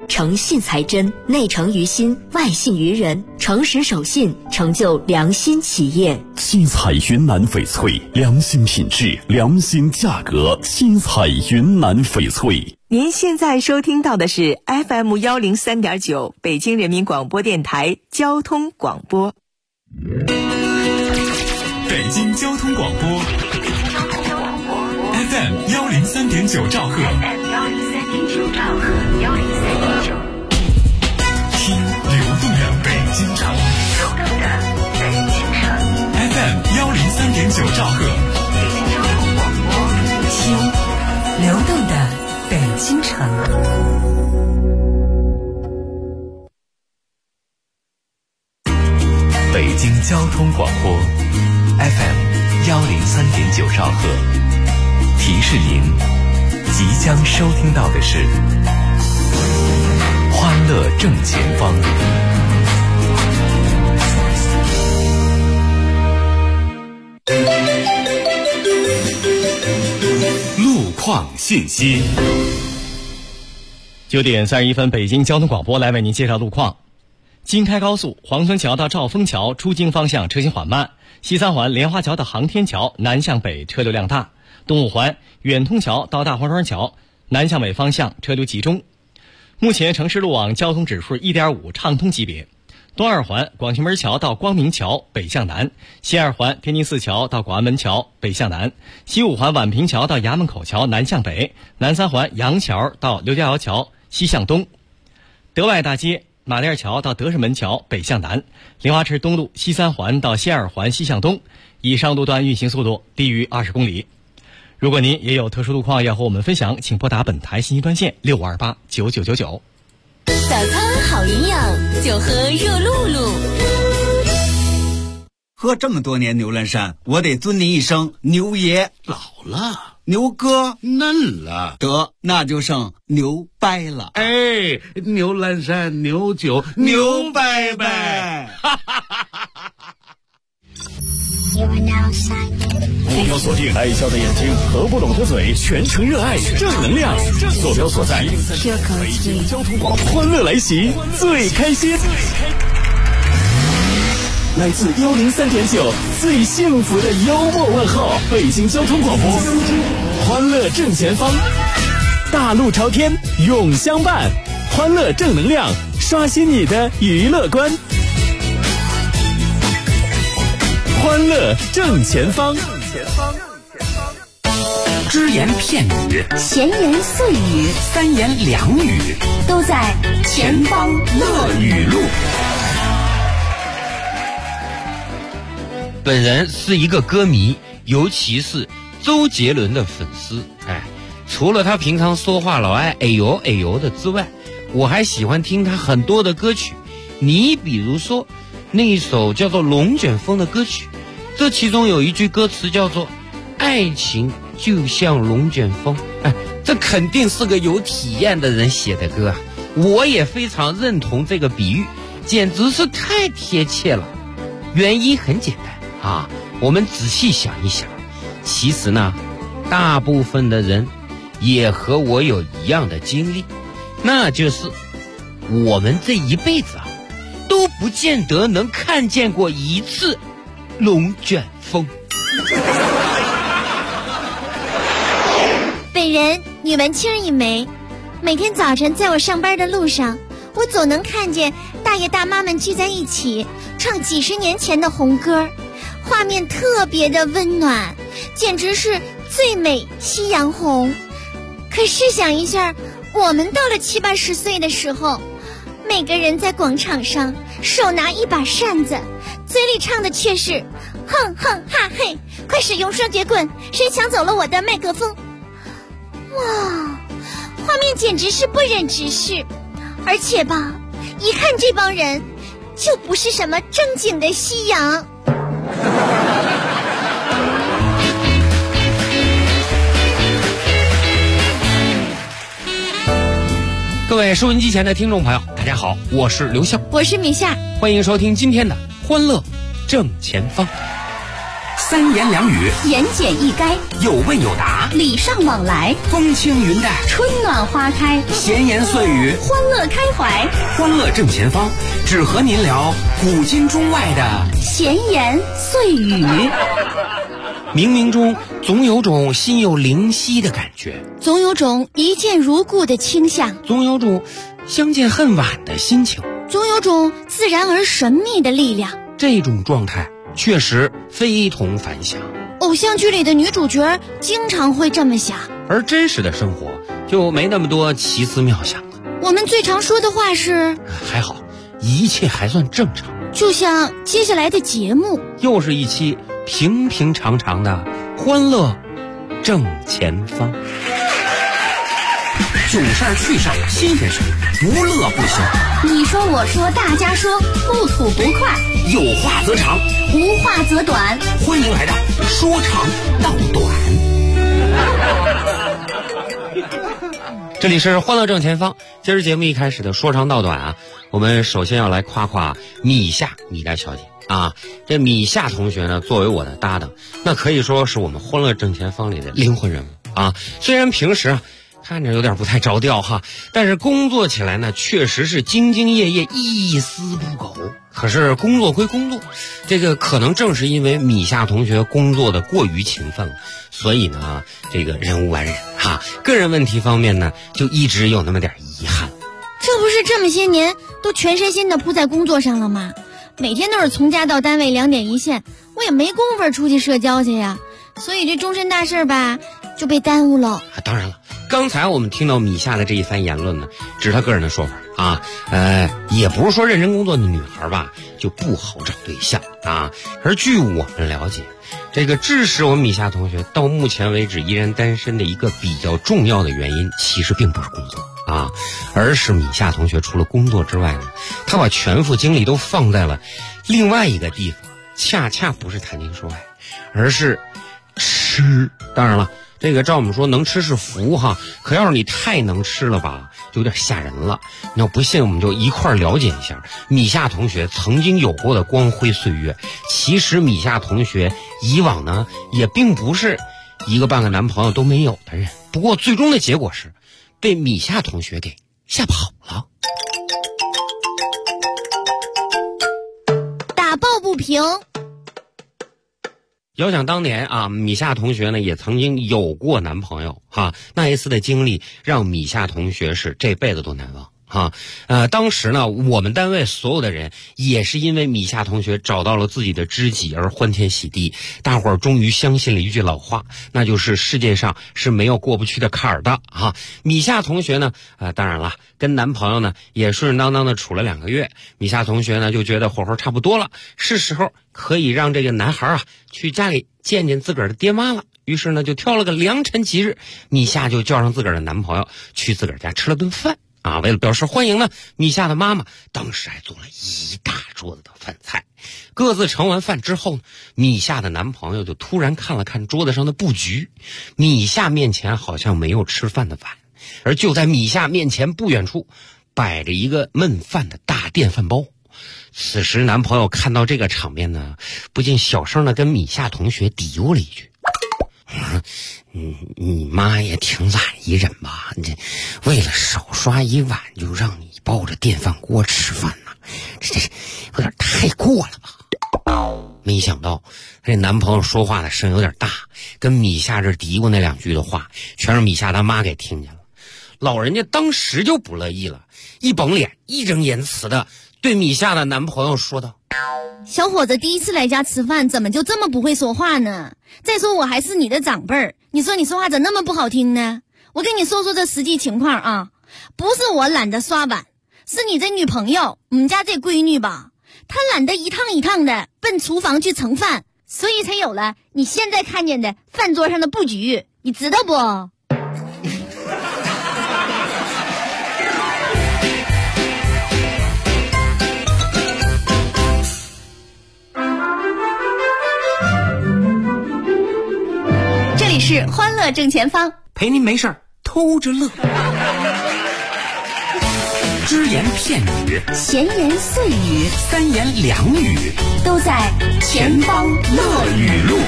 诚信才真，内诚于心，外信于人，诚实守信，成就良心企业。 七彩云南翡翠，良心品质，良心价格。七彩云南翡翠。 您现在收听到的是 FM103.9 北京人民广播电台交通广播。 北京交通广播 FM103.9 兆赫，听流动的北京城，FM103.9 兆赫， 听流动的北京城。 北京交通广播 FM103.9 兆赫，提示您即将收听到的是欢乐正前方。路况信息。 9点31分，北京交通广播来为您介绍路况。京开高速黄村桥到兆丰桥出京方向车行缓慢，西三环莲花桥到航天桥南向北车流量大，东五环远通桥到大黄庄桥南向北方向车流集中。目前城市路网交通指数 1.5 畅通级别。东二环广渠门桥到光明桥北向南，西二环天津四桥到广安门桥北向南，西五环宛平桥到衙门口桥南向北，南三环杨桥到刘家窑桥西向东，德外大街马甸桥到德胜门桥北向南，莲花池东路西三环到西二环西向东，以上路段运行速度低于20公里。如果您也有特殊路况要和我们分享，请拨打本台信息专线65289999。 早餐好营养，就喝热露露。 喝这么多年牛栏山，我得尊您一声牛爷。 老了， 牛哥嫩了， 得那就剩牛掰了。 哎，牛栏山牛酒牛掰掰。 目标锁定爱笑的眼睛和不懂的嘴，全程热爱正能量。坐标所在北京交通广播，欢乐来袭，最开心。来自103.9最幸福的幽默问候，北京交通广播，欢乐正前方，大路朝天永相伴，欢乐正能量，刷新你的娱乐观。欢乐正前方， 只言片语， 闲言碎语， 三言两语， 都在前方乐语录。 本人是一个歌迷，尤其是周杰伦的粉丝。除了他平常说话老爱哎呦哎呦的之外，我还喜欢听他很多的歌曲。你比如说那一首叫做《龙卷风》的歌曲，这其中有一句歌词叫做爱情就像龙卷风。这肯定是个有体验的人写的歌啊，我也非常认同这个比喻，简直是太贴切了。原因很简单啊，我们仔细想一想，其实呢，大部分的人也和我有一样的经历，那就是我们这一辈子都不见得能看见过一次龙卷风。 本人女文青一枚，每天早晨在我上班的路上，我总能看见大爷大妈们聚在一起唱几十年前的红歌，画面特别的温暖，简直是最美夕阳红。可试想一下，我们到了70、80岁的时候，每个人在广场上手拿一把扇子，嘴里唱的却是哼哼哈嘿，快使用双截棍，谁抢走了我的麦克风。哇，画面简直是不忍直视。而且吧，一看这帮人就不是什么正经的夕阳。 各位收音机前的听众朋友，大家好，我是刘笑， 我是米夏， 欢迎收听今天的欢乐正前方。 三言两语， 言简意赅， 有问有答， 礼尚往来， 风轻云淡， 春暖花开， 闲言碎语， 欢乐开怀， 欢乐正前方，只和您聊古今中外的闲言碎语。 冥冥中总有种心有灵犀的感觉， 总有种一见如故的倾向， 总有种相见恨晚的心情， 总有种自然而神秘的力量。 这种状态确实非同凡响。 偶像剧里的女主角经常会这么想， 而真实的生活就没那么多奇思妙想了。 我们最常说的话是还好，一切还算正常。 就像接下来的节目， 又是一期平平常常的欢乐正前方。 囧事儿趣事儿新鲜事儿，不乐不休。 你说我说大家说，不吐不快， 有话则长， 无话则短。 欢迎来到说长道短。 这里是欢乐正前方。今儿节目一开始的说长道短啊，我们首先要来夸夸米家小姐啊。这米夏同学呢，作为我的搭档，那可以说是我们欢乐正前方里的灵魂人物啊。虽然平时啊看着有点不太着调哈，但是工作起来呢，确实是兢兢业业，一丝不苟。可是工作归工作，这个可能正是因为米夏同学工作的过于勤奋了，所以呢，这个人无完人哈，个人问题方面呢，就一直有那么点遗憾。 这不是这么些年都全身心的扑在工作上了吗？每天都是从家到单位2点一线，我也没工夫出去社交去呀，所以这终身大事吧就被耽误了。 当然了，刚才我们听到米夏的这一番言论呢，只是他个人的说法啊，也不是说认真工作的女孩吧就不好找对象啊。而据我们了解，这个致使我们米夏同学到目前为止依然单身的一个比较重要的原因，其实并不是工作啊，而是米夏同学除了工作之外呢，他把全副精力都放在了另外一个地方，恰恰不是谈情说爱，而是吃。当然了，这个照我们说能吃是福哈，可要是你太能吃了吧，就有点吓人了。你要不信，我们就一块了解一下米夏同学曾经有过的光辉岁月。其实米夏同学以往呢，也并不是一个半个男朋友都没有的人，不过最终的结果是被米夏同学给吓跑了。 打抱不平。 遥想当年啊，米夏同学呢也曾经有过男朋友哈，那一次的经历让米夏同学是这辈子都难忘哈。当时呢，我们单位所有的人也是因为米夏同学找到了自己的知己而欢天喜地，大伙儿终于相信了一句老话，那就是世界上是没有过不去的坎儿的哈。米夏同学呢，当然了，跟男朋友呢也顺顺当当的处了2个月，米夏同学呢就觉得火候差不多了，是时候可以让这个男孩啊去家里见见自个儿的爹妈了。于是呢，就挑了个良辰吉日，米夏就叫上自个儿的男朋友去自个儿家吃了顿饭啊。为了表示欢迎呢，米夏的妈妈当时还做了一大桌子的饭菜。各自盛完饭之后呢，米夏的男朋友就突然看了看桌子上的布局，米夏面前好像没有吃饭的碗，而就在米夏面前不远处摆着一个焖饭的大电饭煲。此时男朋友看到这个场面呢，不禁小声的跟米夏同学嘀咕了一句：你妈也挺懒一人吧，你这为了少刷一碗就让你抱着电饭锅吃饭呢，这有点太过了吧。没想到这男朋友说话的声有点大，跟米夏这嘀咕那2句的话全让米夏他妈给听见了。老人家当时就不乐意了，一绷脸义正言辞的对米夏的男朋友说道： 小伙子第一次来家吃饭，怎么就这么不会说话呢？再说我还是你的长辈儿，你说你说话怎么那么不好听呢？我跟你说说这实际情况啊，不是我懒得刷碗，是你这女朋友，我们家这闺女吧，她懒得一趟一趟的奔厨房去盛饭，所以才有了你现在看见的饭桌上的布局，你知道不？ 这里是欢乐正前方， 陪您没事偷着乐。 只言片语， 闲言碎语， 三言两语， 都在前方乐语录。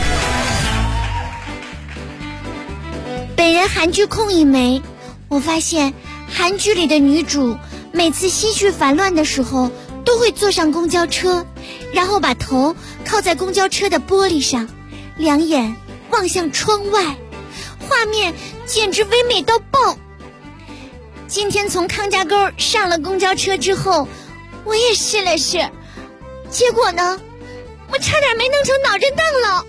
本人韩剧控一枚，我发现韩剧里的女主每次心绪烦乱的时候，都会坐上公交车，然后把头靠在公交车的玻璃上，两眼望向窗外，画面简直唯美到爆。今天从康家沟上了公交车之后，我也试了试，结果呢，我差点没弄成脑震荡了。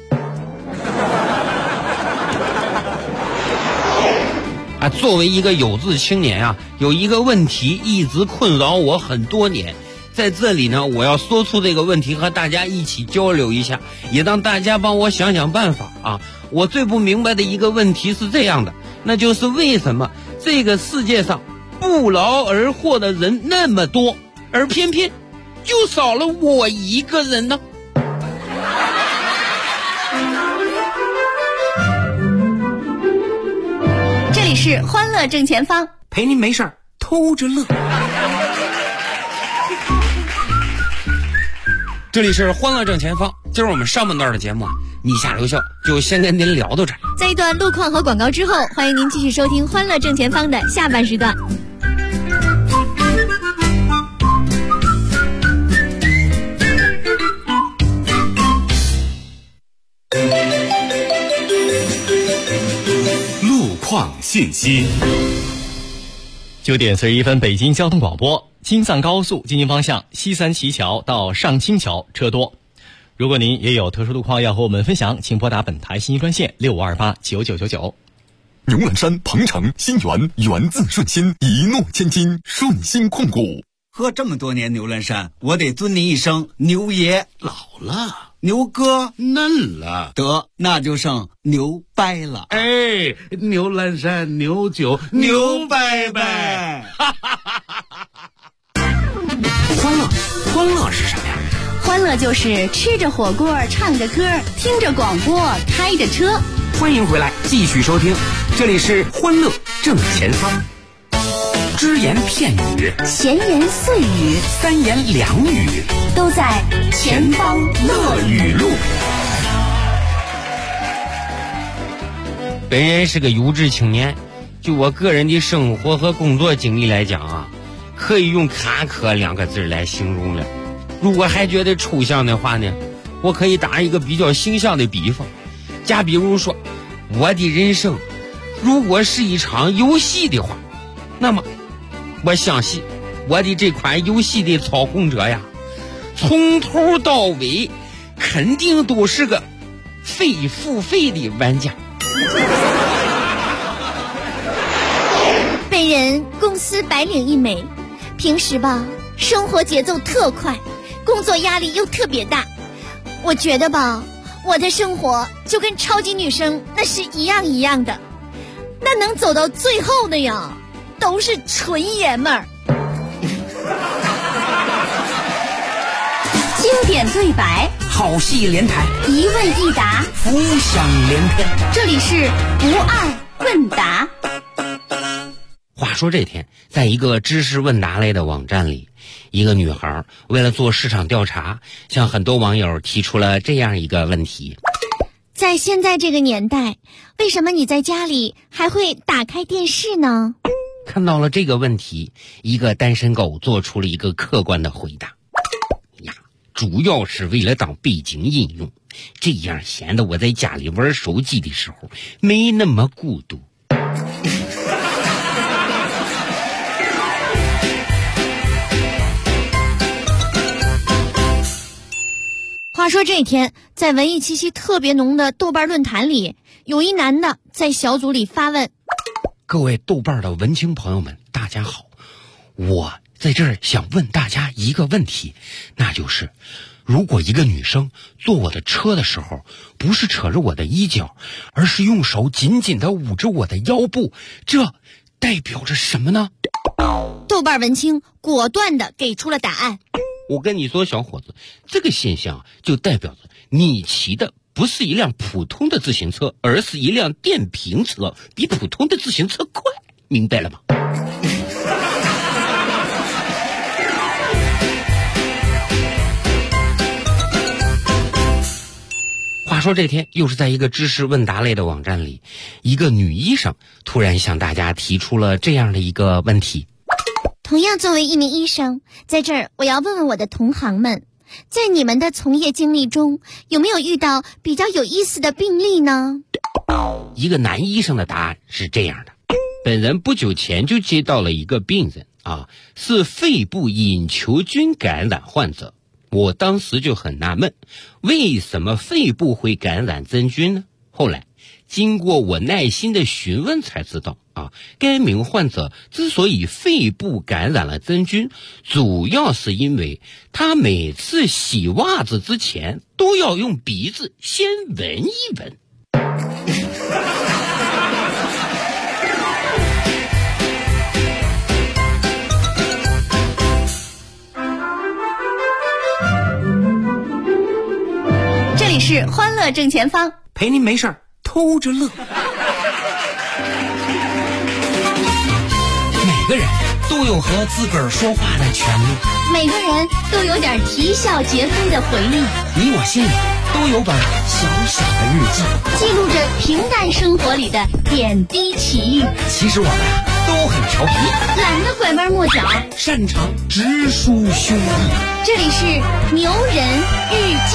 作为一个有志青年啊，有一个问题一直困扰我很多年，在这里呢，我要说出这个问题，和大家一起交流一下，也让大家帮我想想办法啊。我最不明白的一个问题是这样的，那就是为什么这个世界上不劳而获的人那么多，而偏偏就少了我一个人呢？ 这里是欢乐正前方， 陪您没事儿偷着乐。 这里是欢乐正前方，今儿我们上半段的节目你下留校就先跟您聊到这儿。 在一段路况和广告之后，欢迎您继续收听欢乐正前方的下半时段。 路况信息。 9点41分，北京交通广播。京藏高速进京方向西三旗桥到上清桥车多。如果您也有特殊路况要和我们分享，请拨打本台信息专线65289999。 牛栏山、鹏城、新源，源自顺心，一诺千金，顺心控股。 喝这么多年牛栏山，我得尊您一声牛爷。 老了， 牛哥嫩了， 得那就剩牛掰了。 哎，牛栏山牛酒牛掰掰。 欢乐是什么呀？ 欢乐就是吃着火锅，唱着歌，听着广播，开着车。 欢迎回来，继续收听，这里是欢乐正前方。只言片语， 闲言碎语， 三言两语， 都在前方乐语录。 本人是个有志青年，就我个人的生活和工作经历来讲啊，可以用坎坷2个字来形容了。如果还觉得抽象的话呢，我可以打一个比较形象的比方。假比如说，我的人生如果是一场游戏的话，那么我相信我的这款游戏的操控者呀，从头到尾肯定都是个非付费的玩家。 本人公司白领一枚，平时吧生活节奏特快，工作压力又特别大。我觉得吧，我的生活就跟超级女生那是一样的，那能走到最后的呀，都是纯爷们儿。 经典对白， 好戏连台， 一问一答， 浮想联翩。 这里是不二问答。 话说这天，在一个知识问答类的网站里，一个女孩为了做市场调查，向很多网友提出了这样一个问题： 在现在这个年代，为什么你在家里还会打开电视呢？ 看到了这个问题，一个单身狗做出了一个客观的回答：呀，主要是为了当背景音用，这样显得我在家里玩手机的时候没那么孤独。 话说这天，在文艺气息特别浓的豆瓣论坛里，有一男的在小组里发问： 各位豆瓣的文青朋友们，大家好，我在这儿想问大家一个问题，那就是如果一个女生坐我的车的时候，不是扯着我的衣角，而是用手紧紧地捂着我的腰部，这代表着什么呢？ 豆瓣文青果断地给出了答案。 我跟你说，小伙子，这个现象就代表着你骑的不是一辆普通的自行车，而是一辆电瓶车，比普通的自行车快，明白了吗？ 话说这天又是在一个知识问答类的网站里，一个女医生突然向大家提出了这样的一个问题。 同样作为一名医生，在这儿我要问问我的同行们，在你们的从业经历中，有没有遇到比较有意思的病例呢？ 一个男医生的答案是这样的：本人不久前就接到了一个病人是肺部隐球菌感染患者。我当时就很纳闷，为什么肺部会感染真菌呢？后来经过我耐心的询问才知道该名患者之所以肺部感染了真菌，主要是因为他每次洗袜子之前都要用鼻子先闻一闻。 这里是欢乐正前方， 陪您没事儿偷着乐。每个人都有和自个儿说话的权利， 每个人都有点啼笑皆非的回忆， 你我心里都有本小小的日记， 记录着平淡生活里的点滴奇遇。 其实我们都很调皮， 懒得拐弯抹角， 擅长直抒胸臆。 这里是牛人日记。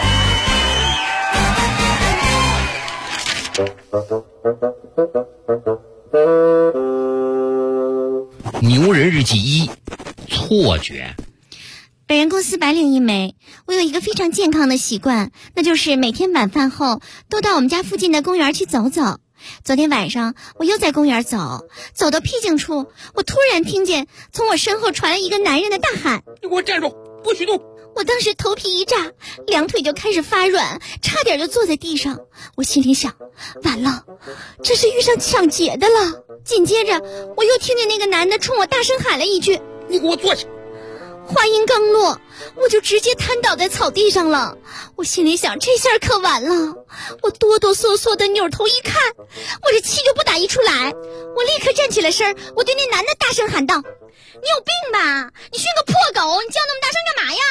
牛人日记1：错觉。 本人公司白领一枚，我有一个非常健康的习惯，那就是每天晚饭后都到我们家附近的公园去走走。昨天晚上我又在公园走到僻静处，我突然听见从我身后传来一个男人的大喊： 你给我站住，不许动！ 我当时头皮一炸，两腿就开始发软，差点就坐在地上。我心里想，完了，这是遇上抢劫的了。紧接着我又听见那个男的冲我大声喊了一句： 你给我坐下！ 话音刚落，我就直接瘫倒在草地上了。我心里想，这下可完了。我哆哆嗦嗦的扭头一看，我这气就不打一处来。我立刻站起了身，我对那男的大声喊道：你有病吧？你训个破狗，你叫那么大声干嘛呀？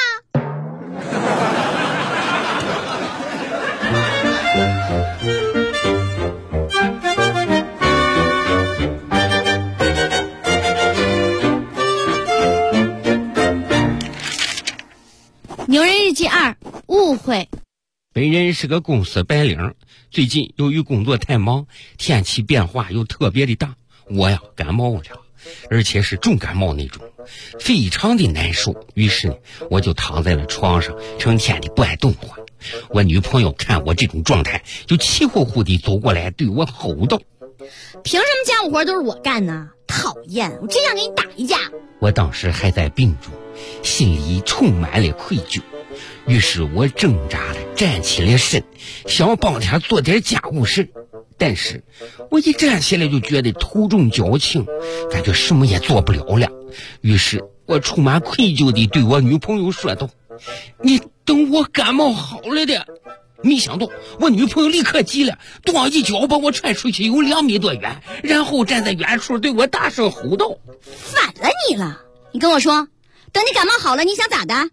牛人日记2：误会。 本人是个公司白领，最近由于工作太忙，天气变化又特别的大，我感冒了，而且是重感冒那种，非常的难受。于是呢，我就躺在了床上，成天的不爱动弹。我女朋友看我这种状态，就气呼呼地走过来对我吼道： 凭什么家务活都是我干呢？讨厌，我真想给你打一架。 我当时还在病中，心里充满了愧疚，于是我挣扎地站起了身，想帮他做点家务事。但是我一站起来就觉得头重脚轻，感觉什么也做不了了。于是我充满愧疚地对我女朋友说道：你等我感冒好了的。没想到我女朋友立刻急了，咣一脚把我踹出去有2米多远，然后站在远处对我大声吼道： 反了你了！你跟我说，等你感冒好了你想咋的？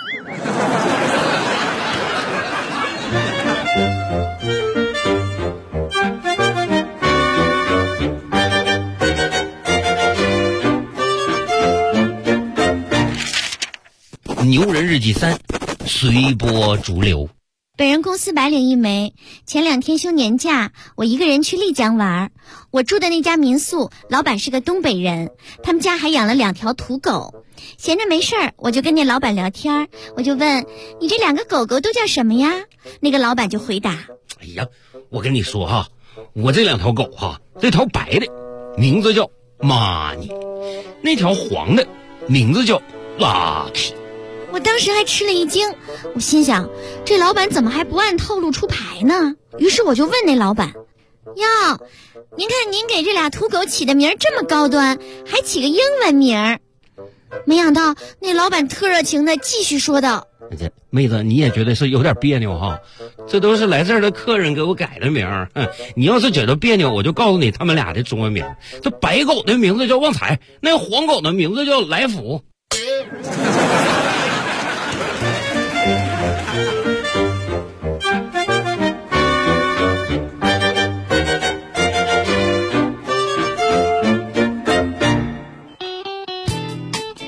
牛人日记3：随波逐流。 本人公司白领一枚，前2天休年假，我一个人去丽江玩。我住的那家民宿，老板是个东北人，他们家还养了2条土狗。闲着没事儿，我就跟那老板聊天，我就问：你这2个狗狗都叫什么呀？那个老板就回答： 哎呀，我跟你说我这2条狗这条白的名字叫玛尼，那条黄的名字叫 Lucky。 我当时还吃了一惊，我心想，这老板怎么还不按套路出牌呢？于是我就问那老板：哟，您看您给这俩土狗起的名这么高端，还起个英文名。没想到那老板特热情的继续说道： 妹子，你也觉得是有点别扭哈？这都是来这儿的客人给我改的名儿。你要是觉得别扭，我就告诉你他们俩的中文名。这白狗的名字叫旺财，那黄狗的名字叫来福。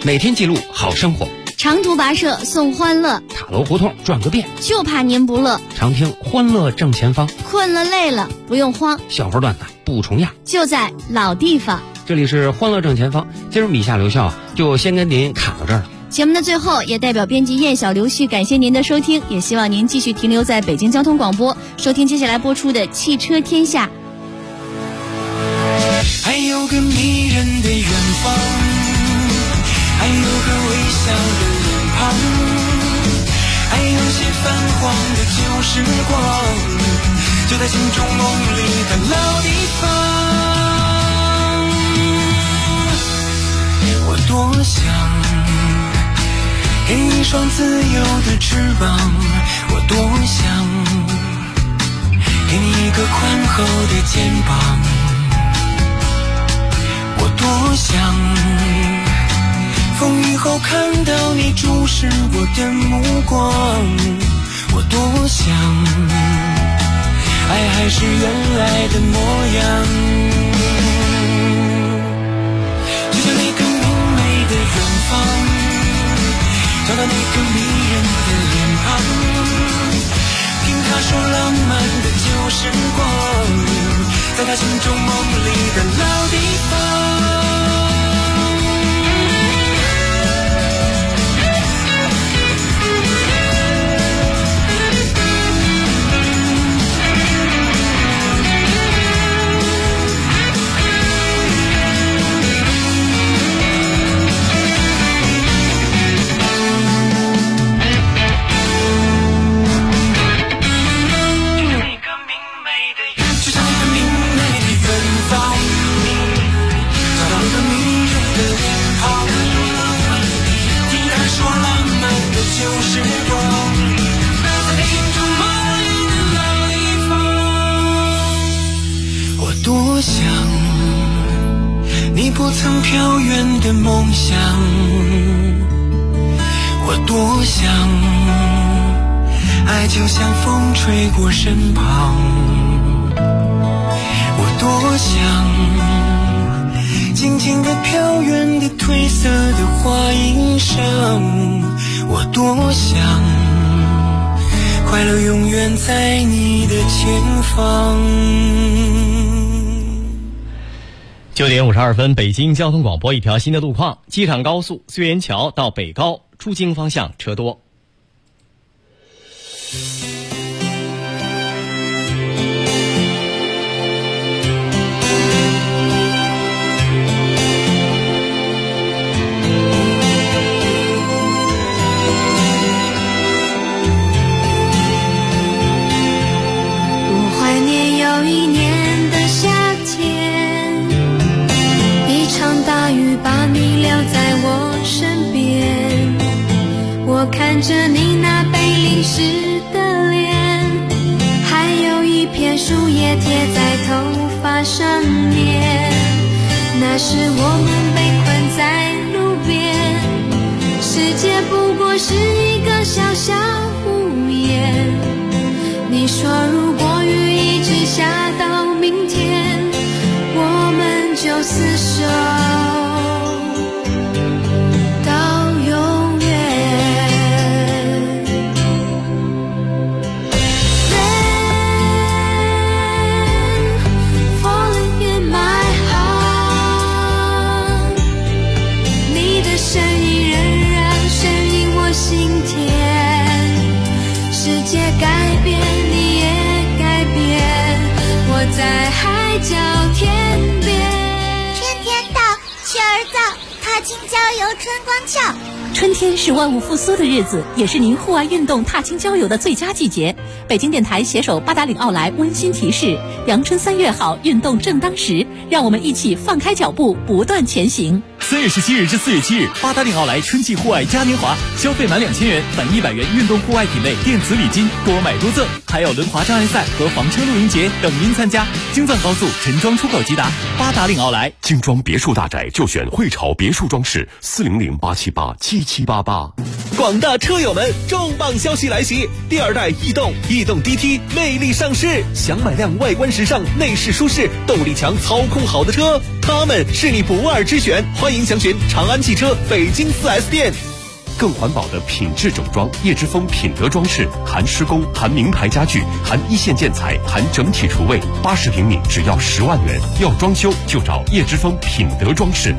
每天记录好生活。 长途跋涉送欢乐， 塔楼胡同转个遍， 就怕您不乐。 常听欢乐正前方， 困了累了不用慌， 笑话段子不重样， 就在老地方。 这里是欢乐正前方，今儿米夏留校就先跟您侃到这儿了。 节目的最后，也代表编辑燕小刘旭感谢您的收听，也希望您继续停留在北京交通广播，收听接下来播出的《汽车天下》。 还有个迷人的远方，还有个微笑的脸庞，还有些泛黄的旧时光，就在心中梦里的老地方。我多想给你一双自由的翅膀，我多想给你一个宽厚的肩膀，我多想风雨后看到你注视我的目光，我多想爱还是原来的模样，就像那个明媚的远方，找到那个迷人的脸庞，听他说浪漫的旧时光，在他心中梦里的老地方。多想你不曾飘远的梦想，我多想爱就像风吹过身旁，我多想静静地飘远的褪色的花衣裳，我多想快乐永远在你的前方。 9点52分，北京交通广播一条新的路况：机场高速绥远桥到北高出京方向车多。 我怀念有一年的夏天，一场大雨把你留在我身边，我看着你那被淋湿的脸，还有一片树叶贴在头发上面，那时我们被困在路边，世界不过是一个小小屋檐，你说如果雨一直下到明天，我们就厮守到永远。 Rain falling in my heart， 你的声音仍然声音我心田，世界改变你也改变，我在海角天边。 春天到，雀儿造，踏青郊游春光俏。 春天是万物复苏的日子，也是您户外运动踏青郊游的最佳季节。北京电台携手八达岭奥莱温馨提示：阳春3月好，运动正当时，让我们一起放开脚步，不断前行。 3月17日至4月7日，八达岭奥莱春季户外嘉年华，消费满2000元返100元运动户外品类电子礼金，多买多赠，还有轮滑障碍赛和房车露营节等您参加。京藏高速陈庄出口直达八达岭奥莱。 精装别墅大宅就选汇潮别墅装饰，400-878-7788。 广大车友们，重磅消息来袭！第2代逸动 DT 魅力上市，想买辆外观时尚、内饰舒适、动力强、操控好的车，它们是你不二之选。欢迎详询长安汽车北京4S店。 更环保的品质整装，叶之峰品德装饰，含施工，含名牌家具，含一线建材，含整体厨卫，80平米只要10万元。要装修就找叶之峰品德装饰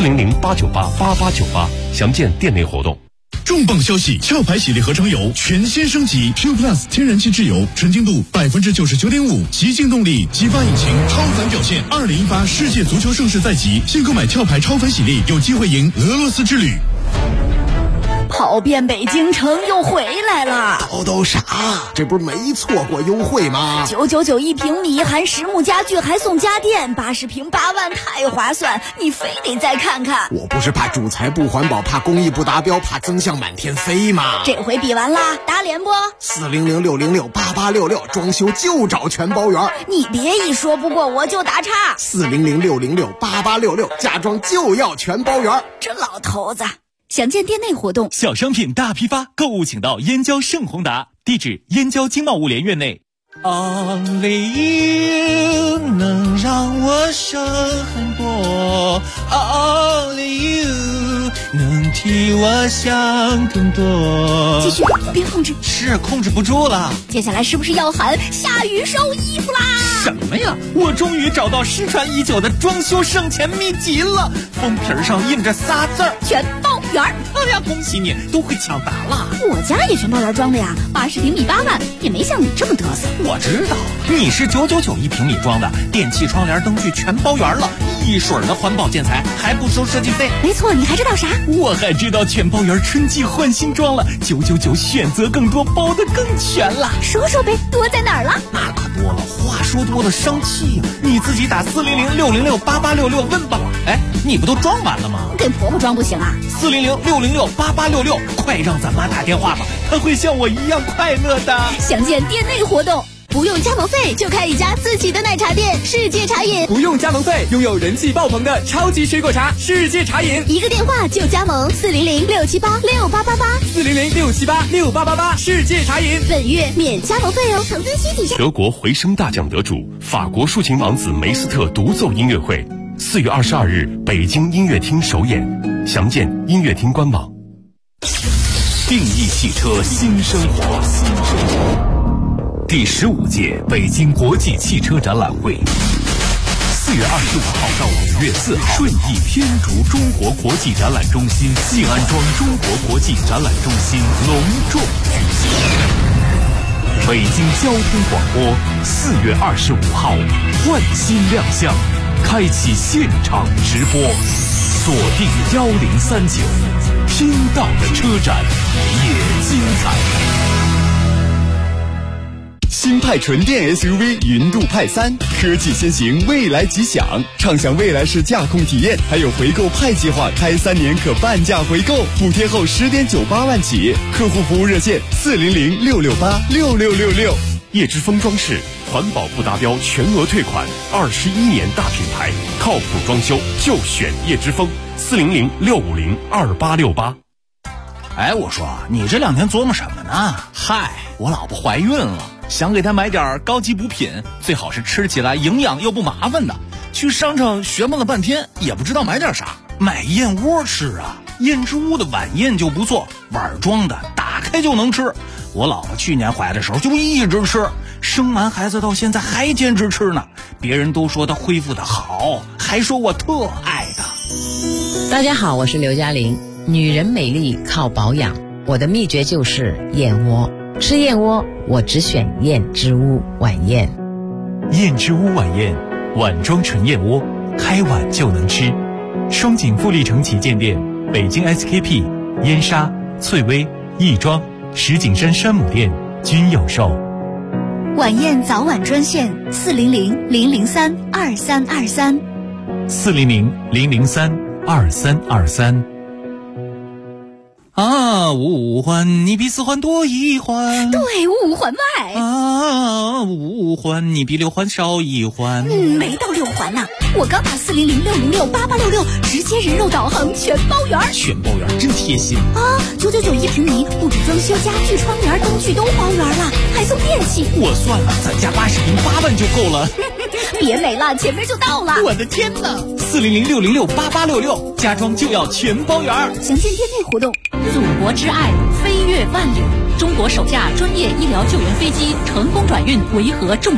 ，400-898-8898，详见店内活动。 重磅消息！壳牌喜力合成油全新升级 ，Q Plus 天然气质油，纯净度99.5%，极净动力，激发引擎，超凡表现。2018世界足球盛世在即，新购买壳牌超凡喜力，有机会赢俄罗斯之旅。 跑遍北京城又回来了， 都啥？这不是没错过优惠吗 ？999一平米，含实木家具还送家电，80平8万，太划算！你非得再看看。 我不是怕主材不环保，怕工艺不达标，怕增项满天飞吗？ 这回比完啦，打脸不？400-606-8866，装修就找全包圆。你别一说不过我就打岔。 400-606-8866，家装就要全包圆。 这老头子。详见店内活动。 小商品大批发，购物请到燕郊盛宏达，地址燕郊经贸物联院内。 Only you 能让我省很多 ，Only you 能替我想更多。 继续，别控制， 是控制不住了。 接下来是不是要喊下雨收衣服啦？ 什么呀？我终于找到失传已久的装修省钱秘籍了，封皮上印着仨字儿： 全包圆。 哎呀，恭喜你，都会抢答了。 我家也全包圆装的呀，80平米8万，也没像你这么嘚瑟。 我知道你是999一平米装的，电器、窗帘、灯具全包圆了，一水的环保建材，还不收设计费。 没错，你还知道啥？ 我还知道全包圆春季换新装了，999选择更多，包得更全了。 说说呗，多在哪儿了？ 那可多了，话说多了伤气呀。你自己打400-606-8866问吧。哎，你不都装完了吗？ 跟婆婆装不行啊 ？400-606-8866，快让咱妈打电话吧，她会像我一样快乐的。 详见店内活动。不用加盟费就开一家自己的奶茶店，世界茶饮。 不用加盟费，拥有人气爆棚的超级水果茶，世界茶饮。 一个电话就加盟，400-678-6888，400-678-6888， 世界茶饮。 本月免加盟费哦，成分需体现。 德国回声大奖得主法国抒情王子梅斯特独奏音乐会，4月22日北京音乐厅首演，详见音乐厅官网。 定义汽车新生活。第15届北京国际汽车展览会，4月25号到5月4号，顺义天竺中国国际展览中心静安庄中国国际展览中心隆重举行。北京交通广播4月25号换新亮相，开启现场直播，锁定1039，听到的车展也精彩。 新派纯电 SUV 云度派3，科技先行，未来吉祥，畅享未来式驾控体验，还有回购派计划，开3年可半价回购，补贴后10.98万起，客户服务热线400-668-6666。 叶之峰装饰，环保不达标全额退款，21年大品牌，靠谱装修就选叶之峰，400-650-2868。 哎，我说你这2天琢磨什么呢？嗨，我老婆怀孕了，想给她买点高级补品，最好是吃起来营养又不麻烦的。去商场学摸了半天，也不知道买点啥。买燕窝吃啊，燕之屋的晚宴就不错，碗装的，打开就能吃。我老婆去年怀的时候就一直吃，生完孩子到现在还坚持吃呢。别人都说她恢复的好，还说我特爱她。 大家好，我是刘嘉玲。女人美丽靠保养，我的秘诀就是燕窝。吃燕窝，我只选燕之屋晚宴。 燕之屋晚宴，碗装纯燕窝，开碗就能吃。双井富力城旗舰店、北京 SKP、燕莎、翠微、亦庄、石景山山姆店均有售。 晚宴早晚专线400-003-2323。 400-003-2323。啊，五环你比4环多1环， 对，5环外。 啊，5环你比6环少1环。 没到6环呢。 我刚打4006068866，直接人肉导航全包圆。 全包圆真贴心啊！999一平米，不止装修、家具、窗帘、灯具都包圆了，还送电器。 我算了，咱家80平8万就够了。 别美了，前面就到了。 我的天哪！4006068866，家装就要全包圆。 详见店内活动。 祖国之爱，飞越万里。中国首架专业医疗救援飞机成功转运维和重